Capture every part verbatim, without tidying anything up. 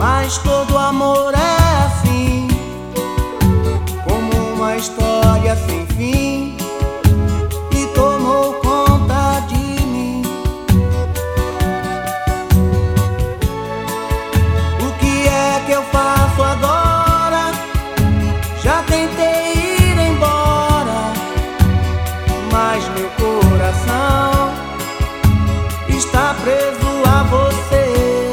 Mas todo amor é assim, como uma história sem fim, e tomou conta de mim. O que é que eu faço agora? Já tentei ir embora, mas meu coração está preso a você.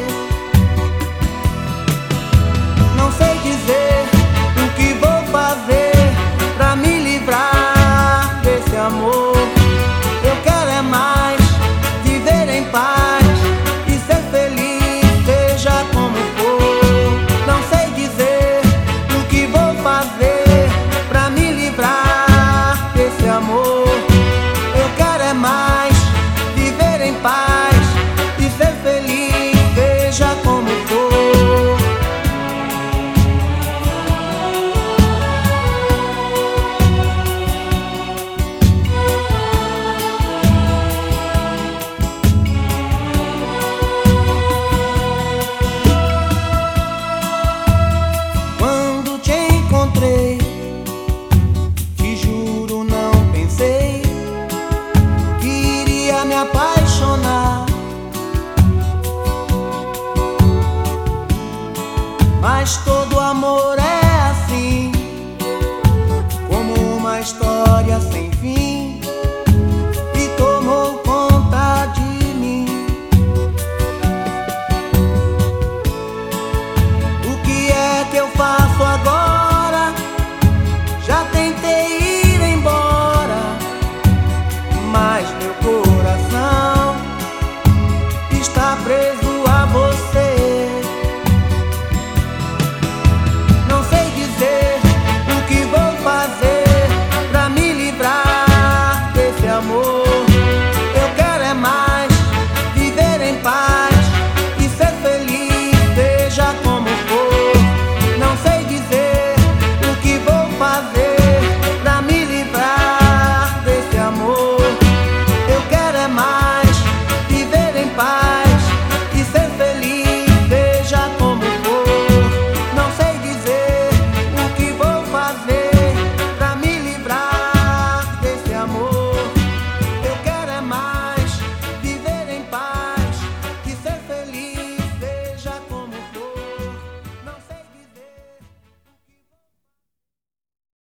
Não sei dizer o que vou fazer pra me livrar desse amor. Eu quero é mais viver em paz e ser feliz, seja como for. Não sei dizer o que vou fazer pra me livrar desse amor. Eu quero é mais viver em paz e ser feliz, seja como for. Quando te encontrei, te juro, não pensei que iria me apaixonar. Mas todo amor é assim, como uma história sem fim.